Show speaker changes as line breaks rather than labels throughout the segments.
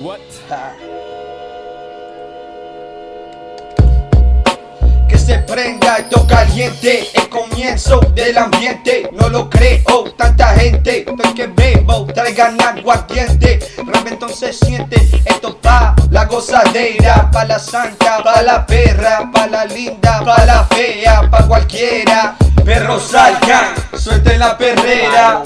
What?
Que se prenda esto caliente, el comienzo del ambiente. No lo creo, tanta gente, estoy que bebo, traigan aguardiente. Reventón se siente, esto pa' la gozadera, pa' la santa, pa' la perra, pa' la linda, pa' la fea, pa' cualquiera. Perros salgan, suelten la perrera.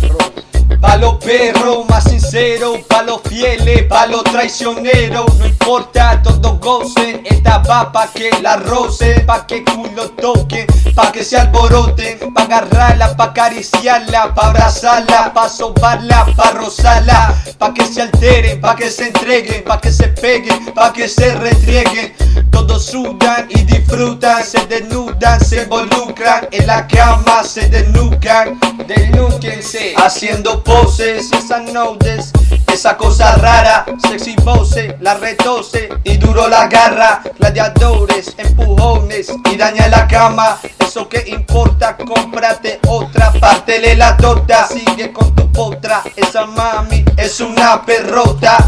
Pa' los perros más sinceros, pa' los fieles, pa' los traicioneros. No importa, todos gocen, esta va pa' que la rocen, pa' que culo toquen, pa' que se alboroten, pa' agarrarla, pa' acariciarla, pa' abrazarla, pa' sobarla, pa' rozarla, pa' que se alteren, pa' que se entreguen, pa' que se peguen, pa' que se retrieguen. Todos sudan y disfrutan, se desnudan, se involucran, en la cama se desnucan, desnúquense, haciendo poses, esas nodes, esa cosa rara, sexy voces, la retose y duro la garra, gladiadores, empujones y daña la cama. Eso que importa, cómprate otra, pártele la torta, sigue con tu potra, esa mami es una perrota.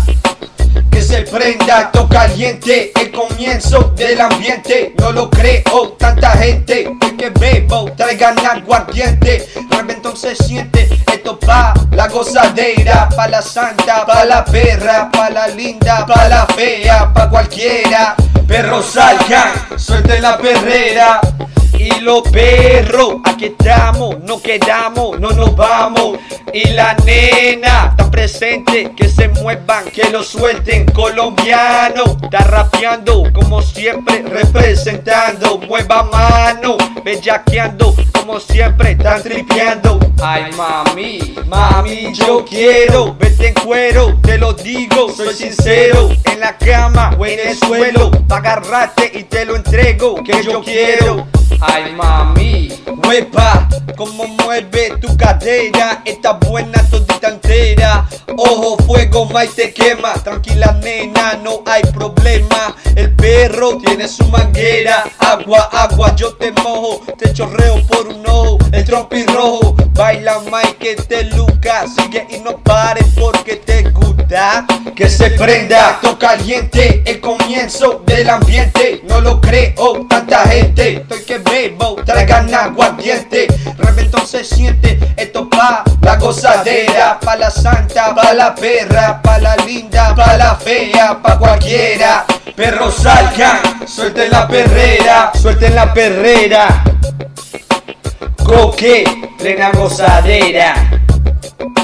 Que se prenda esto caliente, el comienzo del ambiente. No lo creo, tanta gente, el que bebo, traigan aguardiente. Reventón se siente, esto pa' la gozadera, pa' la santa, pa' la perra, pa' la linda, pa' la fea, pa' cualquiera. Perros salgan, suelten la perrera. Y los perros, aquí estamos, no quedamos, no nos vamos. Y la nena está presente, que se muevan, que lo suelten. Colombiano, está rapeando, como siempre, representando. Mueva mano, bellaqueando, como siempre, están tripeando. Ay mami, mami, yo quiero verte en cuero, te lo digo, soy sincero. En la cama o en el suelo, pa' agarrarte y te lo entrego, que yo quiero. Ay mami, huepa, como mueve tu cadera, está buena todita entera. Ojo, fuego, maíz te quema, tranquila nena, no hay problema. El perro tiene su manguera, agua, agua, yo te mojo, te chorreo por un ojo, el trompi rojo. Baila maíz que te luca, sigue y no pares porque te gusta. Que se prenda, esto caliente, el comienzo del ambiente. No lo creo, tanta gente, estoy que bebo, traigan aguardiente. Reventón se siente, esto pa' la gozadera, pa' la santa, pa' la perra, pa' la linda, pa' la fea, pa' cualquiera. Perros salgan, suelten la perrera, suelten la perrera. Coque, plena gozadera.